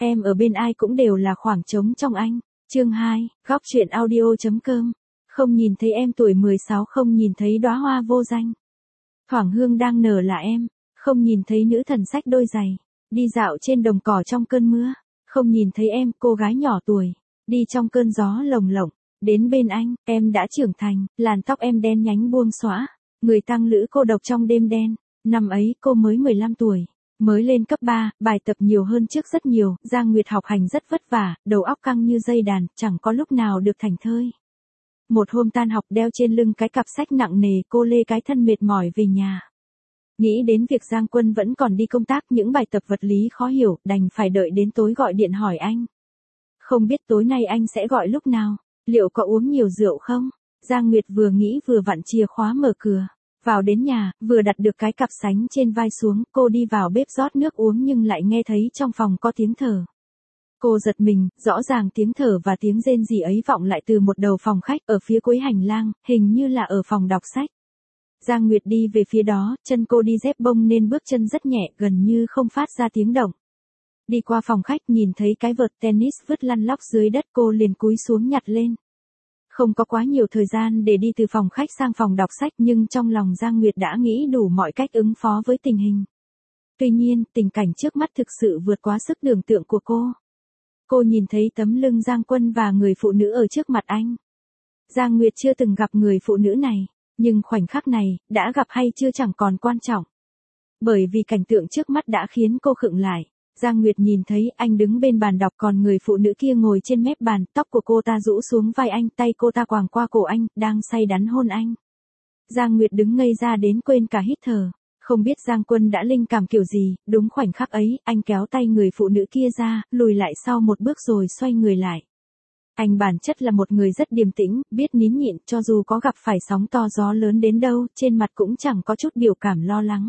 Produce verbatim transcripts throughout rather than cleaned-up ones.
em ở bên ai cũng đều là khoảng trống trong anh. Chương hai, góc truyện audio.com. Không nhìn thấy em tuổi mười sáu, không nhìn thấy đóa hoa vô danh. Thoảng hương đang nở là em, không nhìn thấy nữ thần xách đôi giày, đi dạo trên đồng cỏ trong cơn mưa, không nhìn thấy em, cô gái nhỏ tuổi, đi trong cơn gió lồng lộng, đến bên anh, em đã trưởng thành, làn tóc em đen nhánh buông xõa, người tăng lữ cô độc trong đêm đen, năm ấy cô mới mười lăm tuổi. Mới lên cấp ba, bài tập nhiều hơn trước rất nhiều, Giang Nguyệt học hành rất vất vả, đầu óc căng như dây đàn, chẳng có lúc nào được thảnh thơi. Một hôm tan học đeo trên lưng cái cặp sách nặng nề, cô lê cái thân mệt mỏi về nhà. Nghĩ đến việc Giang Quân vẫn còn đi công tác, những bài tập vật lý khó hiểu, đành phải đợi đến tối gọi điện hỏi anh. Không biết tối nay anh sẽ gọi lúc nào, liệu có uống nhiều rượu không? Giang Nguyệt vừa nghĩ vừa vặn chìa khóa mở cửa. Vào đến nhà, vừa đặt được cái cặp sánh trên vai xuống, cô đi vào bếp rót nước uống nhưng lại nghe thấy trong phòng có tiếng thở. Cô giật mình, rõ ràng tiếng thở và tiếng rên rỉ ấy vọng lại từ một đầu phòng khách ở phía cuối hành lang, hình như là ở phòng đọc sách. Giang Nguyệt đi về phía đó, chân cô đi dép bông nên bước chân rất nhẹ, gần như không phát ra tiếng động. Đi qua phòng khách nhìn thấy cái vợt tennis vứt lăn lóc dưới đất, cô liền cúi xuống nhặt lên. Không có quá nhiều thời gian để đi từ phòng khách sang phòng đọc sách, nhưng trong lòng Giang Nguyệt đã nghĩ đủ mọi cách ứng phó với tình hình. Tuy nhiên, tình cảnh trước mắt thực sự vượt quá sức tưởng tượng của cô. Cô nhìn thấy tấm lưng Giang Quân và người phụ nữ ở trước mặt anh. Giang Nguyệt chưa từng gặp người phụ nữ này, nhưng khoảnh khắc này, đã gặp hay chưa chẳng còn quan trọng. Bởi vì cảnh tượng trước mắt đã khiến cô khựng lại. Giang Nguyệt nhìn thấy anh đứng bên bàn đọc, còn người phụ nữ kia ngồi trên mép bàn, tóc của cô ta rũ xuống vai anh, tay cô ta quàng qua cổ anh, đang say đắm hôn anh. Giang Nguyệt đứng ngây ra đến quên cả hít thở, không biết Giang Quân đã linh cảm kiểu gì, đúng khoảnh khắc ấy, anh kéo tay người phụ nữ kia ra, lùi lại sau một bước rồi xoay người lại. Anh bản chất là một người rất điềm tĩnh, biết nín nhịn, cho dù có gặp phải sóng to gió lớn đến đâu, trên mặt cũng chẳng có chút biểu cảm lo lắng.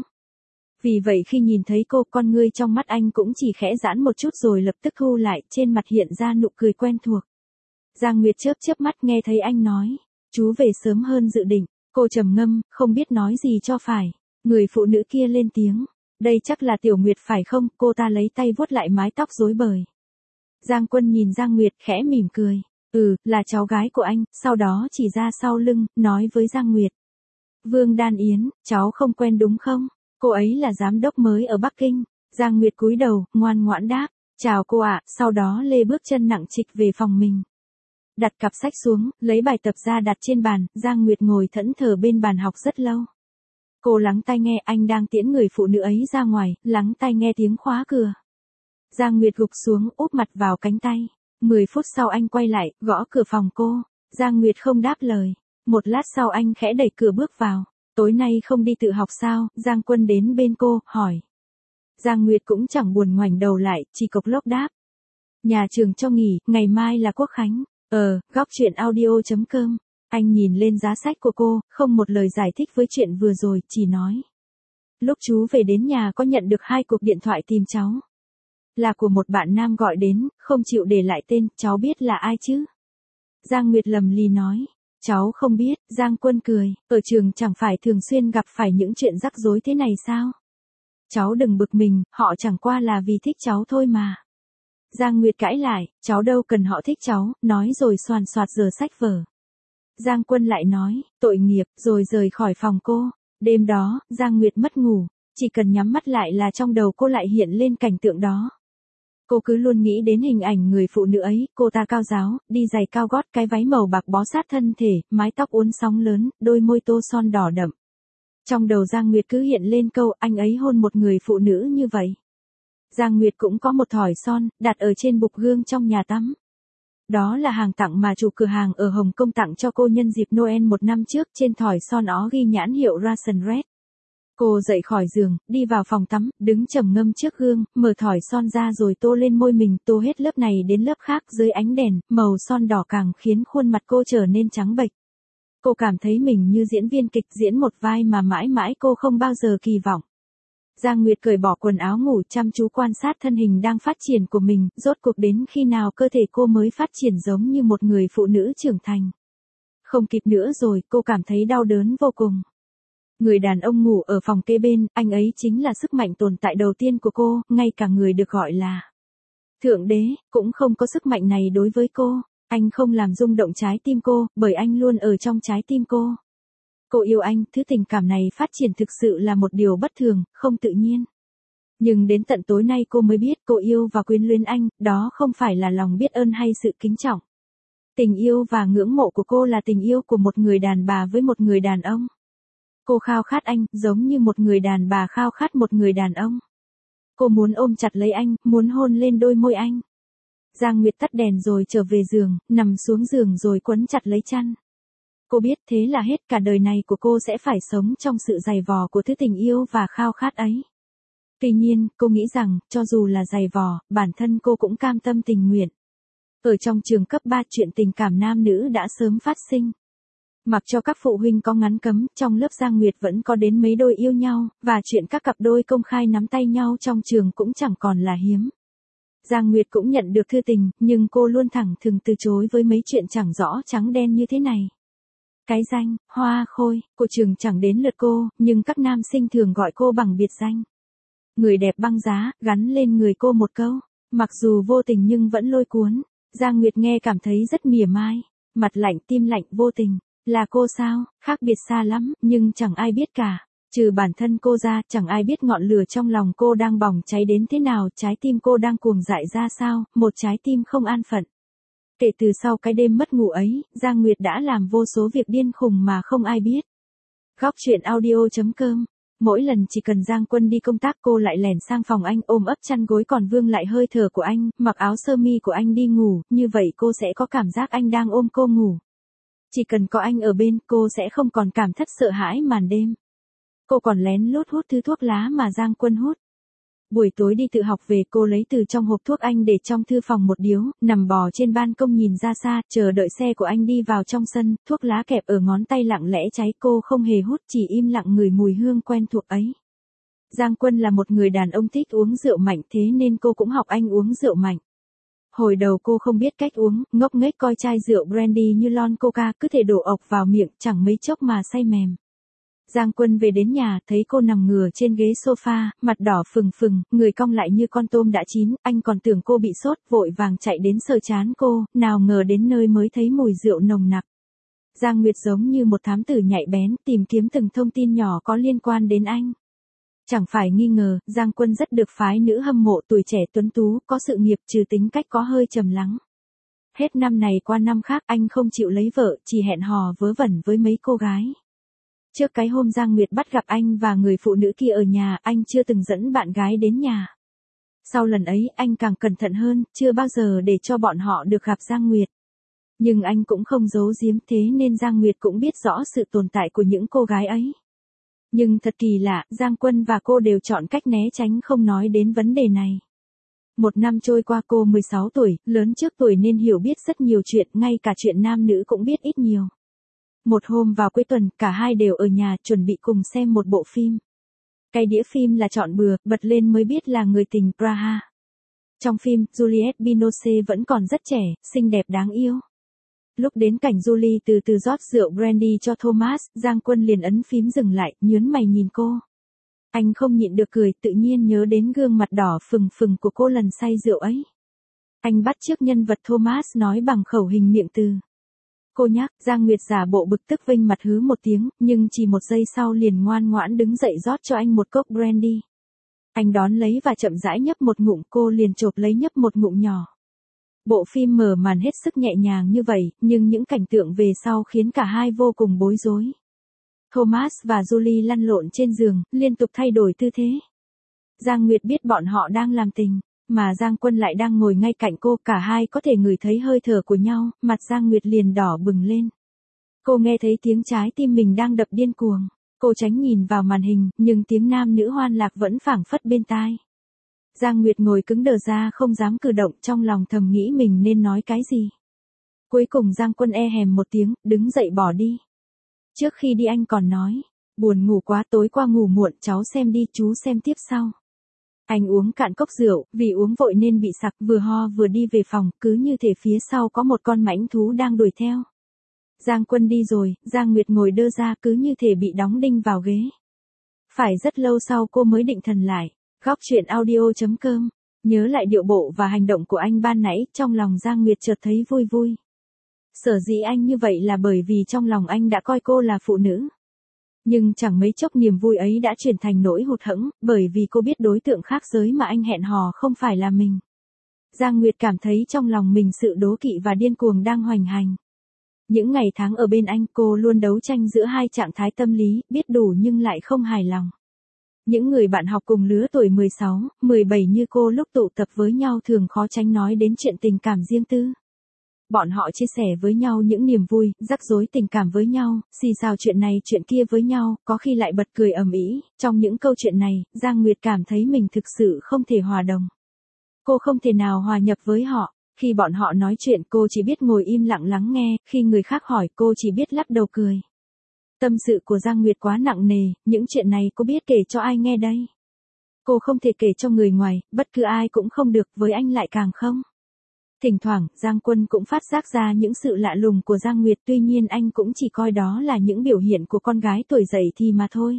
Vì vậy khi nhìn thấy cô, con ngươi trong mắt anh cũng chỉ khẽ giãn một chút rồi lập tức thu lại, trên mặt hiện ra nụ cười quen thuộc. Giang Nguyệt chớp chớp mắt nghe thấy anh nói, chú về sớm hơn dự định, cô trầm ngâm, không biết nói gì cho phải. Người phụ nữ kia lên tiếng, đây chắc là Tiểu Nguyệt phải không? Cô ta lấy tay vuốt lại mái tóc rối bời. Giang Quân nhìn Giang Nguyệt khẽ mỉm cười, ừ, là cháu gái của anh, sau đó chỉ ra sau lưng, nói với Giang Nguyệt. Vương Đan Yến, cháu không quen đúng không? Cô ấy là giám đốc mới ở Bắc Kinh. Giang Nguyệt cúi đầu, ngoan ngoãn đáp, chào cô ạ, sau đó lê bước chân nặng trịch về phòng mình. Đặt cặp sách xuống, lấy bài tập ra đặt trên bàn, Giang Nguyệt ngồi thẫn thờ bên bàn học rất lâu. Cô lắng tai nghe anh đang tiễn người phụ nữ ấy ra ngoài, lắng tai nghe tiếng khóa cửa. Giang Nguyệt gục xuống, úp mặt vào cánh tay. Mười phút sau anh quay lại, gõ cửa phòng cô. Giang Nguyệt không đáp lời. Một lát sau anh khẽ đẩy cửa bước vào. Tối nay không đi tự học sao? Giang Quân đến bên cô, hỏi. Giang Nguyệt cũng chẳng buồn ngoảnh đầu lại, chỉ cộc lốc đáp. Nhà trường cho nghỉ, ngày mai là Quốc khánh. Ờ, góc truyện audio.com. Anh nhìn lên giá sách của cô, không một lời giải thích với chuyện vừa rồi, chỉ nói. Lúc chú về đến nhà có nhận được hai cuộc điện thoại tìm cháu. Là của một bạn nam gọi đến, không chịu để lại tên, cháu biết là ai chứ? Giang Nguyệt lầm lì nói. Cháu không biết, Giang Quân cười, ở trường chẳng phải thường xuyên gặp phải những chuyện rắc rối thế này sao? Cháu đừng bực mình, họ chẳng qua là vì thích cháu thôi mà. Giang Nguyệt cãi lại, cháu đâu cần họ thích cháu, nói rồi xoàn xoạt giở sách vở. Giang Quân lại nói, tội nghiệp, rồi rời khỏi phòng cô. Đêm đó, Giang Nguyệt mất ngủ, chỉ cần nhắm mắt lại là trong đầu cô lại hiện lên cảnh tượng đó. Cô cứ luôn nghĩ đến hình ảnh người phụ nữ ấy, cô ta cao ráo, đi giày cao gót, cái váy màu bạc bó sát thân thể, mái tóc uốn sóng lớn, đôi môi tô son đỏ đậm. Trong đầu Giang Nguyệt cứ hiện lên câu, anh ấy hôn một người phụ nữ như vậy. Giang Nguyệt cũng có một thỏi son, đặt ở trên bục gương trong nhà tắm. Đó là hàng tặng mà chủ cửa hàng ở Hồng Kông tặng cho cô nhân dịp Noel một năm trước, trên thỏi son ó ghi nhãn hiệu Russian Red. Cô dậy khỏi giường, đi vào phòng tắm, đứng trầm ngâm trước gương, mở thỏi son ra rồi tô lên môi mình, tô hết lớp này đến lớp khác, dưới ánh đèn, màu son đỏ càng khiến khuôn mặt cô trở nên trắng bệch. Cô cảm thấy mình như diễn viên kịch diễn một vai mà mãi mãi cô không bao giờ kỳ vọng. Giang Nguyệt cởi bỏ quần áo ngủ, chăm chú quan sát thân hình đang phát triển của mình, rốt cuộc đến khi nào cơ thể cô mới phát triển giống như một người phụ nữ trưởng thành. Không kịp nữa rồi, cô cảm thấy đau đớn vô cùng. Người đàn ông ngủ ở phòng kế bên, anh ấy chính là sức mạnh tồn tại đầu tiên của cô, ngay cả người được gọi là Thượng đế, cũng không có sức mạnh này đối với cô. Anh không làm rung động trái tim cô, bởi anh luôn ở trong trái tim cô. Cô yêu anh, thứ tình cảm này phát triển thực sự là một điều bất thường, không tự nhiên. Nhưng đến tận tối nay cô mới biết cô yêu và quyến luyến anh, đó không phải là lòng biết ơn hay sự kính trọng. Tình yêu và ngưỡng mộ của cô là tình yêu của một người đàn bà với một người đàn ông. Cô khao khát anh, giống như một người đàn bà khao khát một người đàn ông. Cô muốn ôm chặt lấy anh, muốn hôn lên đôi môi anh. Giang Nguyệt tắt đèn rồi trở về giường, nằm xuống giường rồi quấn chặt lấy chăn. Cô biết thế là hết, cả đời này của cô sẽ phải sống trong sự dày vò của thứ tình yêu và khao khát ấy. Tuy nhiên, cô nghĩ rằng, cho dù là dày vò, bản thân cô cũng cam tâm tình nguyện. Ở trong trường cấp ba chuyện tình cảm nam nữ đã sớm phát sinh. Mặc cho các phụ huynh có ngăn cấm, trong lớp Giang Nguyệt vẫn có đến mấy đôi yêu nhau, và chuyện các cặp đôi công khai nắm tay nhau trong trường cũng chẳng còn là hiếm. Giang Nguyệt cũng nhận được thư tình, nhưng cô luôn thẳng thừng từ chối với mấy chuyện chẳng rõ trắng đen như thế này. Cái danh, Hoa Khôi, của trường chẳng đến lượt cô, nhưng các nam sinh thường gọi cô bằng biệt danh. Người đẹp băng giá, gắn lên người cô một câu, mặc dù vô tình nhưng vẫn lôi cuốn. Giang Nguyệt nghe cảm thấy rất mỉa mai, mặt lạnh tim lạnh vô tình. Là cô sao, khác biệt xa lắm, nhưng chẳng ai biết cả. Trừ bản thân cô ra, chẳng ai biết ngọn lửa trong lòng cô đang bỏng cháy đến thế nào, trái tim cô đang cuồng dại ra sao, một trái tim không an phận. Kể từ sau cái đêm mất ngủ ấy, Giang Nguyệt đã làm vô số việc điên khùng mà không ai biết. Góc truyện audio chấm com. Mỗi lần chỉ cần Giang Quân đi công tác cô lại lẻn sang phòng anh ôm ấp chăn gối còn vương lại hơi thở của anh, mặc áo sơ mi của anh đi ngủ, như vậy cô sẽ có cảm giác anh đang ôm cô ngủ. Chỉ cần có anh ở bên, cô sẽ không còn cảm thất sợ hãi màn đêm. Cô còn lén lút hút thứ thuốc lá mà Giang Quân hút. Buổi tối đi tự học về cô lấy từ trong hộp thuốc anh để trong thư phòng một điếu, nằm bò trên ban công nhìn ra xa, chờ đợi xe của anh đi vào trong sân, thuốc lá kẹp ở ngón tay lặng lẽ cháy, cô không hề hút, chỉ im lặng ngửi mùi hương quen thuộc ấy. Giang Quân là một người đàn ông thích uống rượu mạnh, thế nên cô cũng học anh uống rượu mạnh. Hồi đầu cô không biết cách uống, ngốc nghếch coi chai rượu brandy như lon coca cứ thể đổ ộc vào miệng, chẳng mấy chốc mà say mềm. Giang Quân về đến nhà, thấy cô nằm ngửa trên ghế sofa, mặt đỏ phừng phừng, người cong lại như con tôm đã chín, anh còn tưởng cô bị sốt, vội vàng chạy đến sờ trán cô, nào ngờ đến nơi mới thấy mùi rượu nồng nặc. Giang Nguyệt giống như một thám tử nhạy bén, tìm kiếm từng thông tin nhỏ có liên quan đến anh. Chẳng phải nghi ngờ, Giang Quân rất được phái nữ hâm mộ, tuổi trẻ tuấn tú, có sự nghiệp, trừ tính cách có hơi trầm lắng. Hết năm này qua năm khác anh không chịu lấy vợ, chỉ hẹn hò vớ vẩn với mấy cô gái. Trước cái hôm Giang Nguyệt bắt gặp anh và người phụ nữ kia ở nhà, anh chưa từng dẫn bạn gái đến nhà. Sau lần ấy, anh càng cẩn thận hơn, chưa bao giờ để cho bọn họ được gặp Giang Nguyệt. Nhưng anh cũng không giấu giếm, thế nên Giang Nguyệt cũng biết rõ sự tồn tại của những cô gái ấy. Nhưng thật kỳ lạ, Giang Quân và cô đều chọn cách né tránh không nói đến vấn đề này. Một năm trôi qua cô mười sáu tuổi, lớn trước tuổi nên hiểu biết rất nhiều chuyện, ngay cả chuyện nam nữ cũng biết ít nhiều. Một hôm vào cuối tuần, cả hai đều ở nhà chuẩn bị cùng xem một bộ phim. Cái đĩa phim là chọn bừa, bật lên mới biết là Người tình Praha. Trong phim, Juliette Binoche vẫn còn rất trẻ, xinh đẹp đáng yêu. Lúc đến cảnh Julie từ từ rót rượu brandy cho Thomas, Giang Quân liền ấn phím dừng lại, nhướng mày nhìn cô. Anh không nhịn được cười, tự nhiên nhớ đến gương mặt đỏ phừng phừng của cô lần say rượu ấy. Anh bắt chước nhân vật Thomas nói bằng khẩu hình miệng từ. Cô nhắc, Giang Nguyệt giả bộ bực tức vênh mặt hứ một tiếng, nhưng chỉ một giây sau liền ngoan ngoãn đứng dậy rót cho anh một cốc brandy. Anh đón lấy và chậm rãi nhấp một ngụm, cô liền chộp lấy nhấp một ngụm nhỏ. Bộ phim mở màn hết sức nhẹ nhàng như vậy, nhưng những cảnh tượng về sau khiến cả hai vô cùng bối rối. Thomas và Julie lăn lộn trên giường, liên tục thay đổi tư thế. Giang Nguyệt biết bọn họ đang làm tình, mà Giang Quân lại đang ngồi ngay cạnh cô, cả hai có thể ngửi thấy hơi thở của nhau, mặt Giang Nguyệt liền đỏ bừng lên. Cô nghe thấy tiếng trái tim mình đang đập điên cuồng, cô tránh nhìn vào màn hình, nhưng tiếng nam nữ hoan lạc vẫn phảng phất bên tai. Giang Nguyệt ngồi cứng đờ ra không dám cử động, trong lòng thầm nghĩ mình nên nói cái gì. Cuối cùng Giang Quân e hèm một tiếng, đứng dậy bỏ đi. Trước khi đi anh còn nói, buồn ngủ quá, tối qua ngủ muộn, cháu xem đi, chú xem tiếp sau. Anh uống cạn cốc rượu, vì uống vội nên bị sặc, vừa ho vừa đi về phòng, cứ như thể phía sau có một con mãnh thú đang đuổi theo. Giang Quân đi rồi, Giang Nguyệt ngồi đơ ra, cứ như thể bị đóng đinh vào ghế. Phải rất lâu sau cô mới định thần lại. Góc truyện audio chấm com Nhớ lại điệu bộ và hành động của anh ban nãy, trong lòng Giang Nguyệt chợt thấy vui vui. Sở dĩ anh như vậy là bởi vì trong lòng anh đã coi cô là phụ nữ. Nhưng chẳng mấy chốc niềm vui ấy đã chuyển thành nỗi hụt hẫng, bởi vì cô biết đối tượng khác giới mà anh hẹn hò không phải là mình. Giang Nguyệt cảm thấy trong lòng mình sự đố kỵ và điên cuồng đang hoành hành. Những ngày tháng ở bên anh, cô luôn đấu tranh giữa hai trạng thái tâm lý, biết đủ nhưng lại không hài lòng. Những người bạn học cùng lứa tuổi mười sáu, mười bảy như cô lúc tụ tập với nhau thường khó tránh nói đến chuyện tình cảm riêng tư. Bọn họ chia sẻ với nhau những niềm vui, rắc rối tình cảm với nhau, xì xào chuyện này chuyện kia với nhau, có khi lại bật cười ầm ĩ. Trong những câu chuyện này, Giang Nguyệt cảm thấy mình thực sự không thể hòa đồng. Cô không thể nào hòa nhập với họ. Khi bọn họ nói chuyện cô chỉ biết ngồi im lặng lắng nghe, khi người khác hỏi cô chỉ biết lắc đầu cười. Tâm sự của Giang Nguyệt quá nặng nề, những chuyện này cô biết kể cho ai nghe đây? Cô không thể kể cho người ngoài, bất cứ ai cũng không được, với anh lại càng không. Thỉnh thoảng, Giang Quân cũng phát giác ra những sự lạ lùng của Giang Nguyệt, tuy nhiên anh cũng chỉ coi đó là những biểu hiện của con gái tuổi dậy thì mà thôi.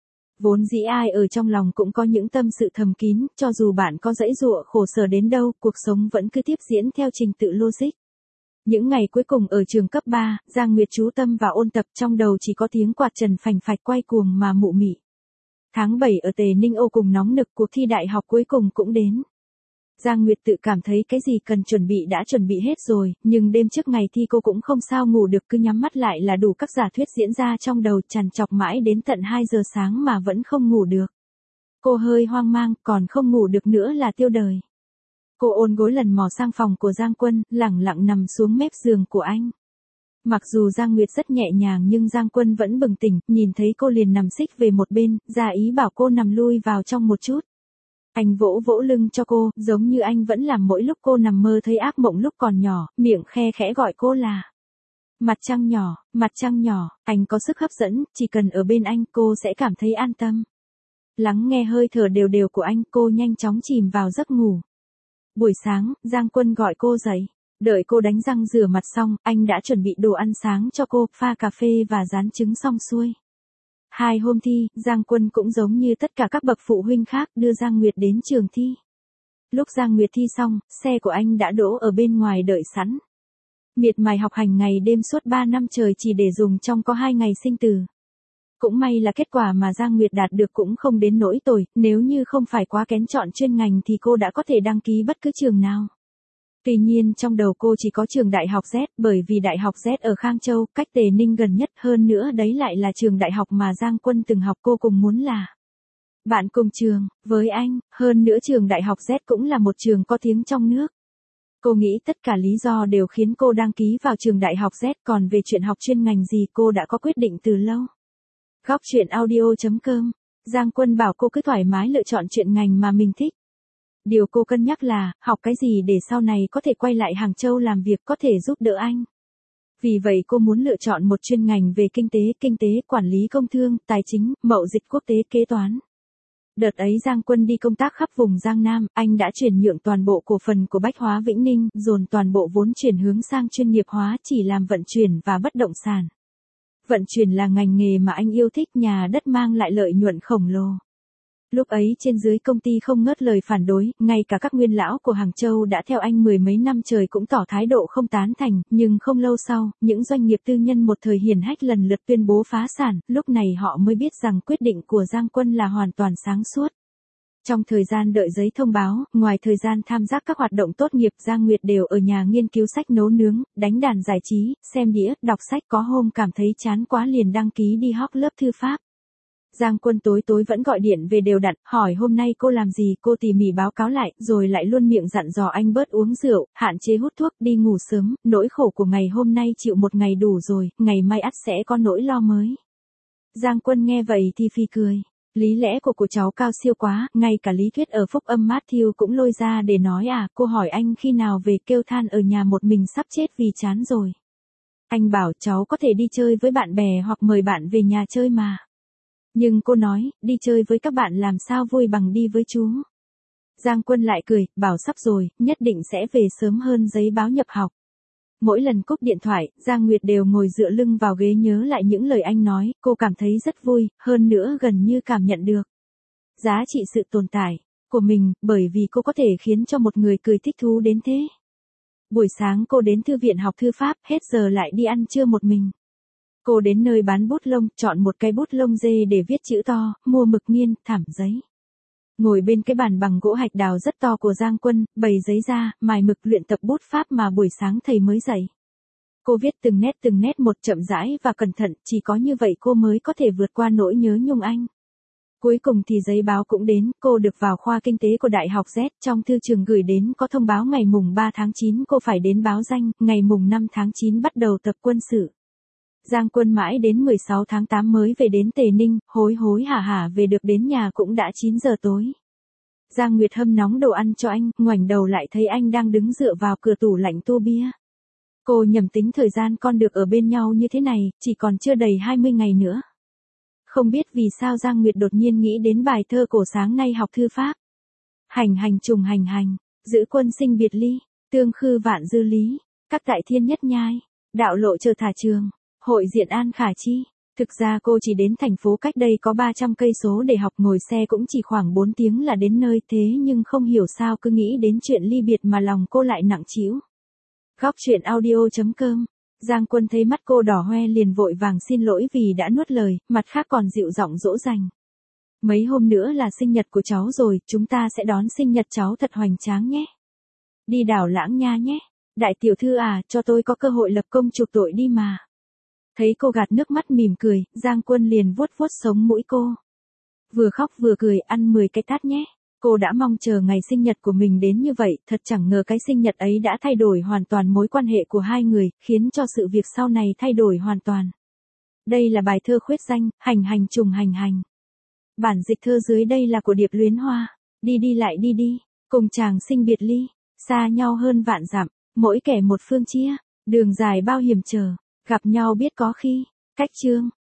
Vốn dĩ ai ở trong lòng cũng có những tâm sự thầm kín, cho dù bạn có giãy giụa khổ sở đến đâu, cuộc sống vẫn cứ tiếp diễn theo trình tự logic. Những ngày cuối cùng ở trường cấp ba, Giang Nguyệt chú tâm vào ôn tập, trong đầu chỉ có tiếng quạt trần phành phạch quay cuồng mà mụ mị. Tháng bảy ở Tề Ninh ô cùng nóng nực, cuộc thi đại học cuối cùng cũng đến. Giang Nguyệt tự cảm thấy cái gì cần chuẩn bị đã chuẩn bị hết rồi, nhưng đêm trước ngày thi cô cũng không sao ngủ được, cứ nhắm mắt lại là đủ các giả thuyết diễn ra trong đầu, trằn trọc mãi đến tận hai giờ sáng mà vẫn không ngủ được. Cô hơi hoang mang, còn không ngủ được nữa là tiêu đời. Cô ôm gối lần mò sang phòng của Giang Quân, lẳng lặng nằm xuống mép giường của anh. Mặc dù Giang Nguyệt rất nhẹ nhàng nhưng Giang Quân vẫn bừng tỉnh, nhìn thấy cô liền nằm xích về một bên, ra ý bảo cô nằm lui vào trong một chút. Anh vỗ vỗ lưng cho cô, giống như anh vẫn làm mỗi lúc cô nằm mơ thấy ác mộng lúc còn nhỏ, miệng khe khẽ gọi cô là mặt trăng nhỏ, mặt trăng nhỏ. Anh có sức hấp dẫn, chỉ cần ở bên anh cô sẽ cảm thấy an tâm. Lắng nghe hơi thở đều đều của anh, cô nhanh chóng chìm vào giấc ngủ. Buổi sáng, Giang Quân gọi cô dậy. Đợi cô đánh răng rửa mặt xong, anh đã chuẩn bị đồ ăn sáng cho cô, pha cà phê và rán trứng xong xuôi. Hai hôm thi, Giang Quân cũng giống như tất cả các bậc phụ huynh khác đưa Giang Nguyệt đến trường thi. Lúc Giang Nguyệt thi xong, xe của anh đã đỗ ở bên ngoài đợi sẵn. Miệt mài học hành ngày đêm suốt ba năm trời chỉ để dùng trong có hai ngày sinh tử. Cũng may là kết quả mà Giang Nguyệt đạt được cũng không đến nỗi tồi, nếu như không phải quá kén chọn chuyên ngành thì cô đã có thể đăng ký bất cứ trường nào. Tuy nhiên trong đầu cô chỉ có trường Đại học Z, bởi vì Đại học Z ở Khang Châu, cách Tề Ninh gần nhất, hơn nữa đấy lại là trường đại học mà Giang Quân từng học, cô cùng muốn là bạn cùng trường với anh, hơn nữa trường Đại học Z cũng là một trường có tiếng trong nước. Cô nghĩ tất cả lý do đều khiến cô đăng ký vào trường Đại học Z, còn về chuyện học chuyên ngành gì cô đã có quyết định từ lâu. Góc truyện audio chấm com, Giang Quân bảo cô cứ thoải mái lựa chọn chuyện ngành mà mình thích. Điều cô cân nhắc là, học cái gì để sau này có thể quay lại Hàng Châu làm việc, có thể giúp đỡ anh. Vì vậy cô muốn lựa chọn một chuyên ngành về kinh tế, kinh tế, quản lý công thương, tài chính, mậu dịch quốc tế, kế toán. Đợt ấy Giang Quân đi công tác khắp vùng Giang Nam, anh đã chuyển nhượng toàn bộ cổ phần của Bách Hóa Vĩnh Ninh, dồn toàn bộ vốn chuyển hướng sang chuyên nghiệp hóa, chỉ làm vận chuyển và bất động sản. Vận chuyển là ngành nghề mà anh yêu thích, nhà đất mang lại lợi nhuận khổng lồ. Lúc ấy trên dưới công ty không ngớt lời phản đối, ngay cả các nguyên lão của Hàng Châu đã theo anh mười mấy năm trời cũng tỏ thái độ không tán thành, nhưng không lâu sau, những doanh nghiệp tư nhân một thời hiển hách lần lượt tuyên bố phá sản, lúc này họ mới biết rằng quyết định của Giang Quân là hoàn toàn sáng suốt. Trong thời gian đợi giấy thông báo, ngoài thời gian tham gia các hoạt động tốt nghiệp, Giang Nguyệt đều ở nhà nghiên cứu sách, nấu nướng, đánh đàn giải trí, xem đĩa, đọc sách, có hôm cảm thấy chán quá liền đăng ký đi học lớp thư pháp. Giang Quân tối tối vẫn gọi điện về đều đặn, hỏi hôm nay cô làm gì, cô tỉ mỉ báo cáo lại, rồi lại luôn miệng dặn dò anh bớt uống rượu, hạn chế hút thuốc, đi ngủ sớm, nỗi khổ của ngày hôm nay chịu một ngày đủ rồi, ngày mai ắt sẽ có nỗi lo mới. Giang Quân nghe vậy thì phì cười. Lý lẽ của cô cháu cao siêu quá, ngay cả lý thuyết ở Phúc Âm Matthew cũng lôi ra để nói à, cô hỏi anh khi nào về, kêu than ở nhà một mình sắp chết vì chán rồi. Anh bảo cháu có thể đi chơi với bạn bè hoặc mời bạn về nhà chơi mà. Nhưng cô nói, đi chơi với các bạn làm sao vui bằng đi với chú. Giang Quân lại cười, bảo sắp rồi, nhất định sẽ về sớm hơn giấy báo nhập học. Mỗi lần cúp điện thoại, Giang Nguyệt đều ngồi dựa lưng vào ghế nhớ lại những lời anh nói, cô cảm thấy rất vui, hơn nữa gần như cảm nhận được giá trị sự tồn tại của mình, bởi vì cô có thể khiến cho một người cười thích thú đến thế. Buổi sáng cô đến thư viện học thư pháp, hết giờ lại đi ăn trưa một mình. Cô đến nơi bán bút lông, chọn một cái bút lông dê để viết chữ to, mua mực nghiên, thảm giấy. Ngồi bên cái bàn bằng gỗ hạch đào rất to của Giang Quân, bày giấy ra, mài mực luyện tập bút pháp mà buổi sáng thầy mới dạy. Cô viết từng nét từng nét một, chậm rãi và cẩn thận, chỉ có như vậy cô mới có thể vượt qua nỗi nhớ nhung anh. Cuối cùng thì giấy báo cũng đến, cô được vào khoa kinh tế của Đại học Z, trong thư trường gửi đến có thông báo ngày mùng ba tháng chín cô phải đến báo danh, ngày mùng năm tháng chín bắt đầu tập quân sự. Giang Quân mãi đến mười sáu tháng tám mới về đến Tề Ninh, hối hối hả hả về được đến nhà cũng đã chín giờ tối. Giang Nguyệt hâm nóng đồ ăn cho anh, ngoảnh đầu lại thấy anh đang đứng dựa vào cửa tủ lạnh tua bia. Cô nhầm tính thời gian con được ở bên nhau như thế này, chỉ còn chưa đầy hai mươi ngày nữa. Không biết vì sao Giang Nguyệt đột nhiên nghĩ đến bài thơ cổ sáng nay học thư pháp. Hành hành trùng hành hành, giữ quân sinh biệt ly, tương khư vạn dư lý, các tại thiên nhất nhai, đạo lộ chờ thả trường, hội diện an khả chi. Thực ra cô chỉ đến thành phố cách đây có ba trăm cây số để học, ngồi xe cũng chỉ khoảng bốn tiếng là đến nơi, thế nhưng không hiểu sao cứ nghĩ đến chuyện ly biệt mà lòng cô lại nặng trĩu. Góc truyện audio chấm com. Giang Quân thấy mắt cô đỏ hoe liền vội vàng xin lỗi vì đã nuốt lời, mặt khác còn dịu giọng dỗ dành. Mấy hôm nữa là sinh nhật của cháu rồi, chúng ta sẽ đón sinh nhật cháu thật hoành tráng nhé. Đi đảo Lãng Nha nhé. Đại tiểu thư à, cho tôi có cơ hội lập công chuộc tội đi mà. Thấy cô gạt nước mắt mỉm cười, Giang Quân liền vuốt vuốt sống mũi cô. Vừa khóc vừa cười, ăn mười cái tát nhé. Cô đã mong chờ ngày sinh nhật của mình đến như vậy, thật chẳng ngờ cái sinh nhật ấy đã thay đổi hoàn toàn mối quan hệ của hai người, khiến cho sự việc sau này thay đổi hoàn toàn. Đây là bài thơ khuyết danh, hành hành trùng hành hành. Bản dịch thơ dưới đây là của Điệp Luyến Hoa. Đi đi lại đi đi, cùng chàng sinh biệt ly, xa nhau hơn vạn dặm, mỗi kẻ một phương chia, đường dài bao hiểm trở, gặp nhau biết có khi, cách chương.